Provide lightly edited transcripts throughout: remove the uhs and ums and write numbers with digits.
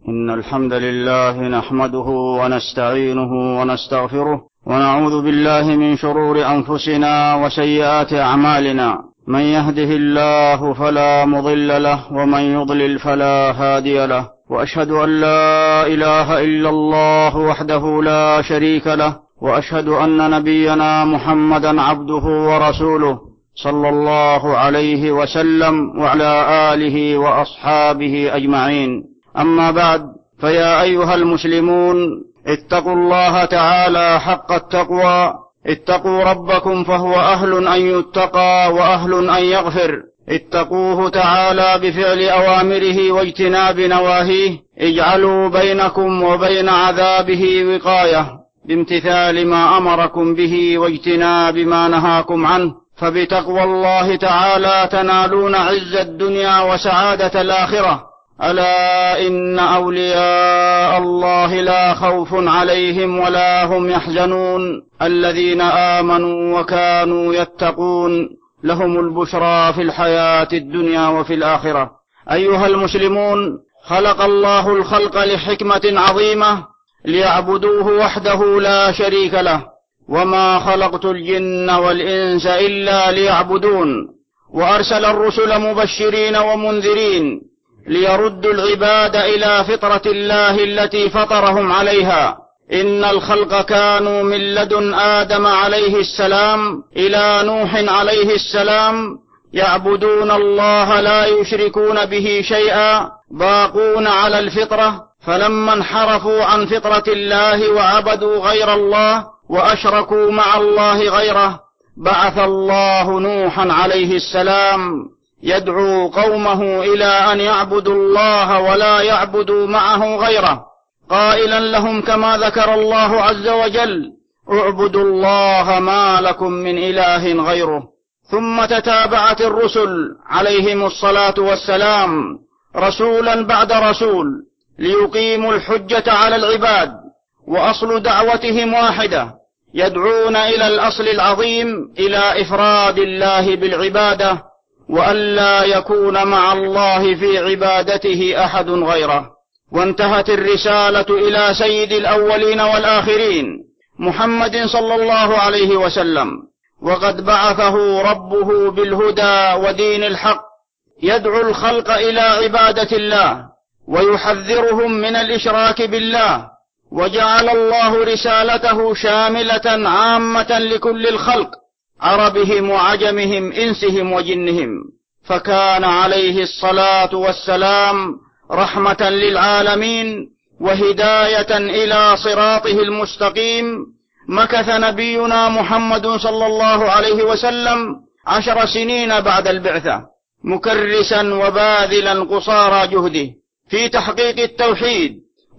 إن الحمد لله نحمده ونستعينه ونستغفره ونعوذ بالله من شرور أنفسنا وسيئات أعمالنا. من يهده الله فلا مضل له ومن يضلل فلا هادي له، وأشهد أن لا إله إلا الله وحده لا شريك له، وأشهد أن نبينا محمدا عبده ورسوله صلى الله عليه وسلم وعلى آله وأصحابه أجمعين. أما بعد، فيا أيها المسلمون، اتقوا الله تعالى حق التقوى. اتقوا ربكم فهو أهل أن يتقى وأهل أن يغفر. اتقوه تعالى بفعل أوامره واجتناب نواهيه. اجعلوا بينكم وبين عذابه وقاية بامتثال ما أمركم به واجتناب ما نهاكم عنه، فبتقوى الله تعالى تنالون عز الدنيا وسعادة الآخرة. ألا إن أولياء الله لا خوف عليهم ولا هم يحزنون، الذين آمنوا وكانوا يتقون، لهم البشرى في الحياة الدنيا وفي الآخرة. أيها المسلمون، خلق الله الخلق لحكمة عظيمة، ليعبدوه وحده لا شريك له. وما خلقت الجن والإنس إلا ليعبدون. وأرسل الرسل مبشرين ومنذرين ليردوا العباد إلى فطرة الله التي فطرهم عليها. إن الخلق كانوا من لدن آدم عليه السلام إلى نوح عليه السلام يعبدون الله لا يشركون به شيئا، باقون على الفطرة. فلما انحرفوا عن فطرة الله وعبدوا غير الله وأشركوا مع الله غيره، بعث الله نوحا عليه السلام يدعو قومه إلى أن يعبدوا الله ولا يعبدوا معه غيره، قائلا لهم كما ذكر الله عز وجل: اعبدوا الله ما لكم من إله غيره. ثم تتابعت الرسل عليهم الصلاة والسلام رسولا بعد رسول ليقيموا الحجة على العباد، وأصل دعوتهم واحدة: يدعون إلى الأصل العظيم، إلى إفراد الله بالعبادة، وألا يكون مع الله في عبادته أحد غيره. وانتهت الرسالة إلى سيد الأولين والآخرين محمد صلى الله عليه وسلم، وقد بعثه ربه بالهدى ودين الحق، يدعو الخلق إلى عبادة الله ويحذرهم من الإشراك بالله. وجعل الله رسالته شاملة عامة لكل الخلق، عربهم وعجمهم، إنسهم وجنهم. فكان عليه الصلاة والسلام رحمة للعالمين وهداية إلى صراطه المستقيم. مكث نبينا محمد صلى الله عليه وسلم 10 سنين بعد البعثة، مكرسا وباذلا قصارى جهده في تحقيق التوحيد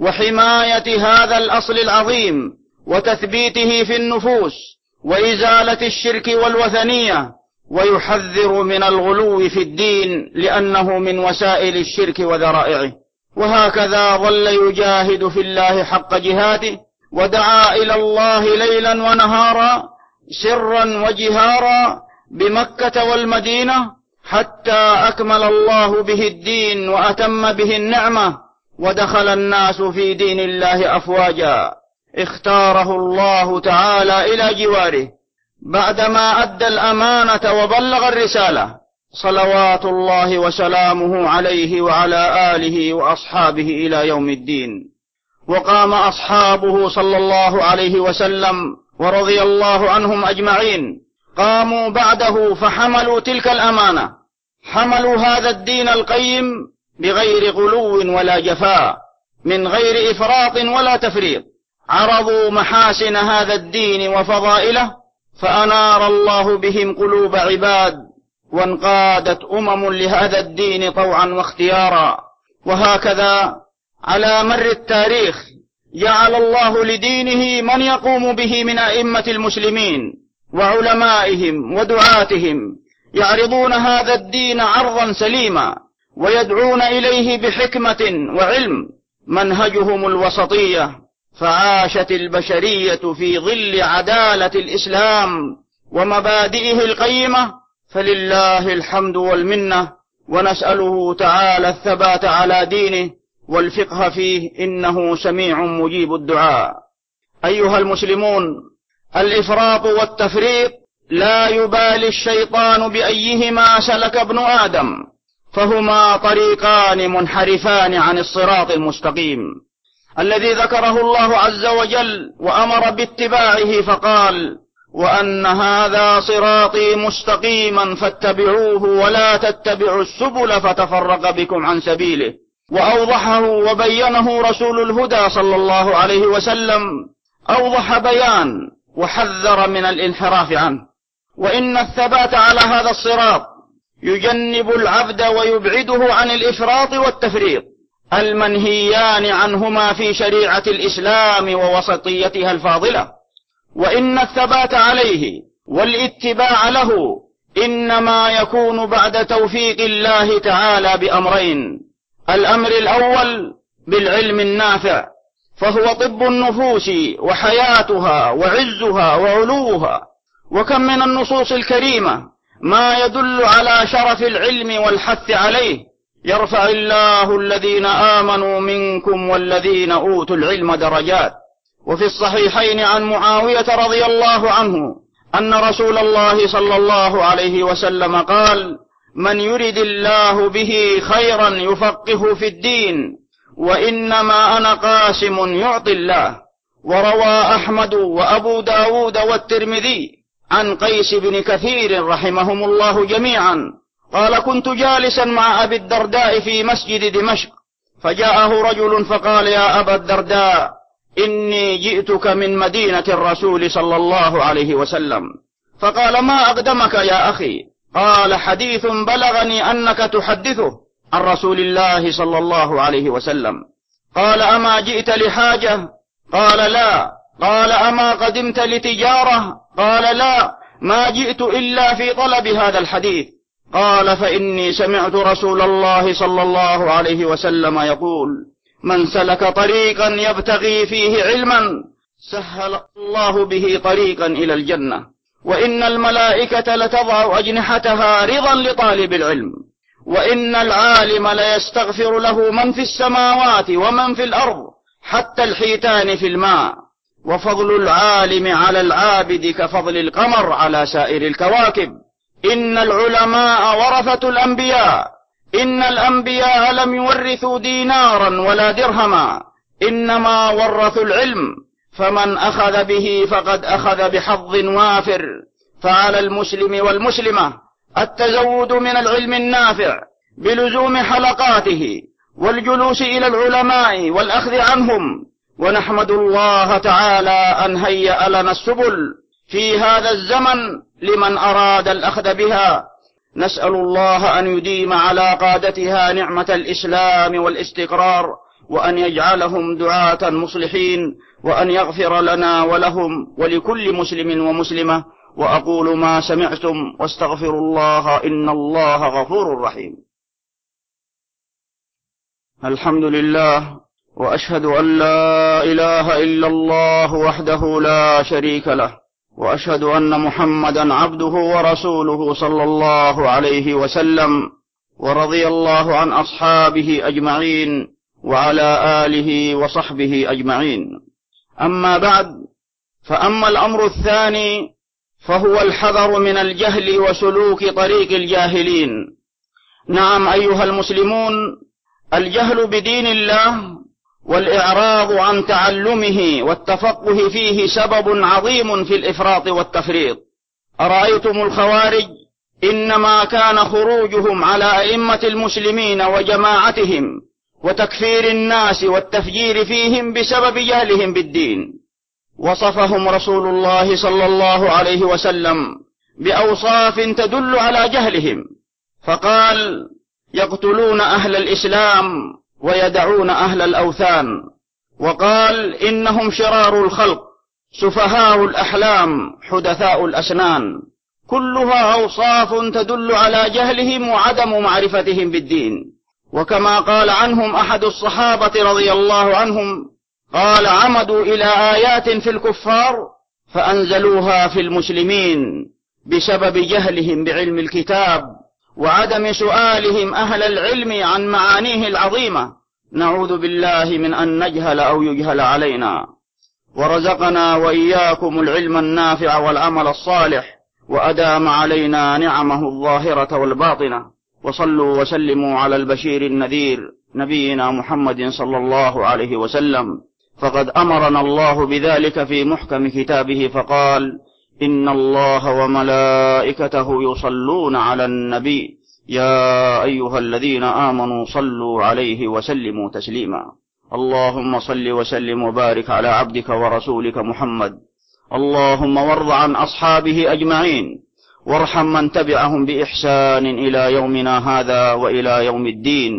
وحماية هذا الأصل العظيم وتثبيته في النفوس وإزالة الشرك والوثنية، ويحذر من الغلو في الدين لأنه من وسائل الشرك وذرائعه. وهكذا ظل يجاهد في الله حق جهاده، ودعا إلى الله ليلا ونهارا سرا وجهارا بمكة والمدينة، حتى أكمل الله به الدين وأتم به النعمة، ودخل الناس في دين الله أفواجا. اختاره الله تعالى إلى جواره بعدما أدى الأمانة وبلغ الرسالة، صلوات الله وسلامه عليه وعلى آله وأصحابه إلى يوم الدين. وقام أصحابه صلى الله عليه وسلم ورضي الله عنهم أجمعين، قاموا بعده فحملوا تلك الأمانة، حملوا هذا الدين القيم بغير غلو ولا جفاء، من غير إفراط ولا تفريط. عرضوا محاسن هذا الدين وفضائله، فأنار الله بهم قلوب عباد، وانقادت لهذا الدين طوعا واختيارا. وهكذا على مر التاريخ جعل الله لدينه من يقوم به من أئمة المسلمين وعلمائهم ودعاتهم، يعرضون هذا الدين عرضا سليما ويدعون إليه بحكمة وعلم، منهجهم الوسطية. فعاشت البشرية في ظل عدالة الإسلام ومبادئه القيمة، فلله الحمد والمنة، ونسأله تعالى الثبات على دينه والفقه فيه، إنه سميع مجيب الدعاء. أيها المسلمون، الإفراط والتفريط لا يبالي الشيطان بأيهما سلك ابن آدم، فهما طريقان منحرفان عن الصراط المستقيم الذي ذكره الله عز وجل وأمر باتباعه، فقال: وأن هذا صراطي مستقيما فاتبعوه ولا تتبعوا السبل فتفرق بكم عن سبيله. وأوضحه وبينه رسول الهدى صلى الله عليه وسلم أوضح بيان، وحذر من الانحراف عنه. وإن الثبات على هذا الصراط يجنب العبد ويبعده عن الإفراط والتفريط المنهيان عنهما في شريعة الإسلام ووسطيتها الفاضلة. وإن الثبات عليه والاتباع له إنما يكون بعد توفيق الله تعالى بأمرين: الأمر الأول بالعلم النافع، فهو طب النفوس وحياتها وعزها وعلوها. وكم من النصوص الكريمة ما يدل على شرف العلم والحث عليه: يرفع الله الذين آمنوا منكم والذين أوتوا العلم درجات. وفي الصحيحين عن معاوية رضي الله عنه أن رسول الله صلى الله عليه وسلم قال: من يرد الله به خيرا يفقه في الدين، وإنما أنا قاسم يعطي الله. وروى أحمد وأبو داود والترمذي عن قيس بن كثير رحمهم الله جميعا قال: كنت جالسا مع أبي الدرداء في مسجد دمشق، فجاءه رجل فقال: يا أبا الدرداء، إني جئتك من مدينة الرسول صلى الله عليه وسلم. فقال: ما أقدمك يا أخي؟ قال: حديث بلغني أنك تحدثه عن رسول الله صلى الله عليه وسلم. قال: أما جئت لحاجة؟ قال: لا. قال: أما قدمت لتجارة؟ قال: لا، ما جئت إلا في طلب هذا الحديث. قال: فإني سمعت رسول الله صلى الله عليه وسلم يقول: من سلك طريقا يبتغي فيه علما سهل الله به طريقا إلى الجنة. وإن الملائكة لتضع أجنحتها رضا لطالب العلم. وإن العالم ليستغفر له من في السماوات ومن في الأرض حتى الحيتان في الماء. وفضل العالم على العابد كفضل القمر على سائر الكواكب. إن العلماء ورثة الأنبياء. إن الأنبياء لم يورثوا دينارا ولا درهما، إنما ورثوا العلم، فمن أخذ به فقد أخذ بحظ وافر. فعلى المسلم والمسلمة التزود من العلم النافع بلزوم حلقاته والجلوس إلى العلماء والأخذ عنهم. ونحمد الله تعالى أن هيأ لنا السبل في هذا الزمن لمن أراد الأخذ بها. نسأل الله أن يديم على قادتها نعمة الإسلام والاستقرار، وأن يجعلهم دعاة مصلحين، وأن يغفر لنا ولهم ولكل مسلم ومسلمة. وأقول ما سمعتم واستغفر الله، إن الله غفور رحيم. الحمد لله، وأشهد أن لا إله إلا الله وحده لا شريك له، وأشهد أن محمدا عبده ورسوله صلى الله عليه وسلم. ورضي الله عن أصحابه أجمعين وعلى آله وصحبه أجمعين. أما بعد، فأما الأمر الثاني فهو الحذر من الجهل وسلوك طريق الجاهلين. نعم أيها المسلمون، الجهل بدين الله والإعراض عن تعلمه والتفقه فيه سبب عظيم في الإفراط والتفريط. أرأيتم الخوارج؟ إنما كان خروجهم على أئمة المسلمين وجماعتهم وتكفير الناس والتفجير فيهم بسبب جهلهم بالدين. وصفهم رسول الله صلى الله عليه وسلم بأوصاف تدل على جهلهم، فقال: يقتلون أهل الإسلام ويدعون أهل الأوثان. وقال: إنهم شرار الخلق، سفهاء الأحلام، حدثاء الأسنان. كلها أوصاف تدل على جهلهم وعدم معرفتهم بالدين. وكما قال عنهم أحد الصحابة رضي الله عنهم قال: عمدوا إلى آيات في الكفار فأنزلوها في المسلمين بسبب جهلهم بعلم الكتاب وعدم سؤالهم أهل العلم عن معانيه العظيمة. نعوذ بالله من أن نجهل أو يجهل علينا، ورزقنا وإياكم العلم النافع والعمل الصالح، وأدام علينا نعمه الظاهرة والباطنة. وصلوا وسلموا على البشير النذير نبينا محمد صلى الله عليه وسلم، فقد أمرنا الله بذلك في محكم كتابه فقال: إن الله وملائكته يصلون على النبي يا أيها الذين آمنوا صلوا عليه وسلموا تسليما. اللهم صل وسلم وبارك على عبدك ورسولك محمد. اللهم وارض عن أصحابه أجمعين، وارحم من تبعهم بإحسان إلى يومنا هذا وإلى يوم الدين.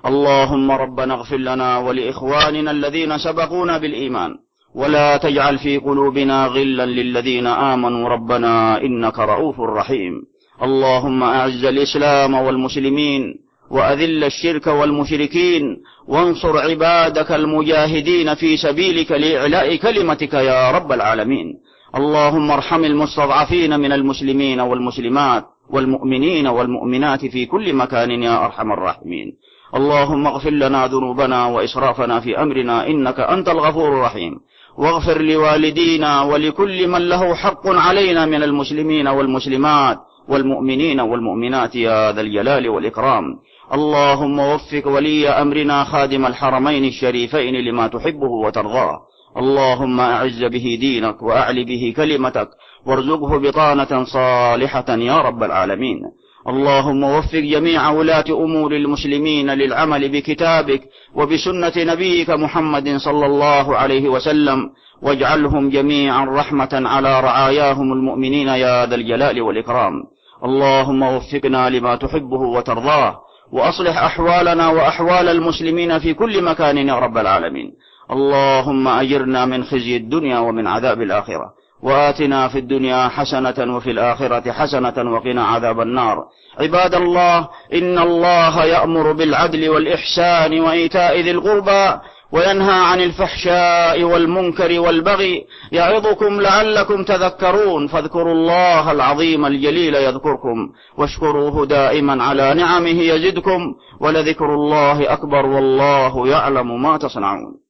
اللهم ربنا اغفر لنا ولإخواننا الذين سبقونا بالإيمان، ولا تجعل في قلوبنا غلا للذين آمنوا ربنا إنك رؤوف رحيم. اللهم أعز الإسلام والمسلمين، وأذل الشرك والمشركين، وانصر عبادك المجاهدين في سبيلك لإعلاء كلمتك يا رب العالمين. اللهم ارحم المستضعفين من المسلمين والمسلمات والمؤمنين والمؤمنات في كل مكان يا أرحم الراحمين. اللهم اغفر لنا ذنوبنا وإسرافنا في أمرنا إنك أنت الغفور الرحيم، واغفر لوالدينا ولكل من له حق علينا من المسلمين والمسلمات والمؤمنين والمؤمنات يا ذا الجلال والإكرام. اللهم وفق ولي أمرنا خادم الحرمين الشريفين لما تحبه وترضاه. اللهم أعز به دينك وأعل به كلمتك، وارزقه بطانة صالحة يا رب العالمين. اللهم وفق جميع ولاة أمور المسلمين للعمل بكتابك وبسنة نبيك محمد صلى الله عليه وسلم، واجعلهم جميعا رحمة على رعاياهم المؤمنين يا ذا الجلال والإكرام. اللهم وفقنا لما تحبه وترضاه، وأصلح أحوالنا وأحوال المسلمين في كل مكان يا رب العالمين. اللهم أجرنا من خزي الدنيا ومن عذاب الآخرة، وآتنا في الدنيا حسنة وفي الآخرة حسنة وقنا عذاب النار. عباد الله، إن الله يأمر بالعدل والإحسان وإيتاء ذي القربى، وينهى عن الفحشاء والمنكر والبغي، يعظكم لعلكم تذكرون. فاذكروا الله العظيم الجليل يذكركم، واشكروه دائما على نعمه يزدكم، ولذكر الله أكبر والله يعلم ما تصنعون.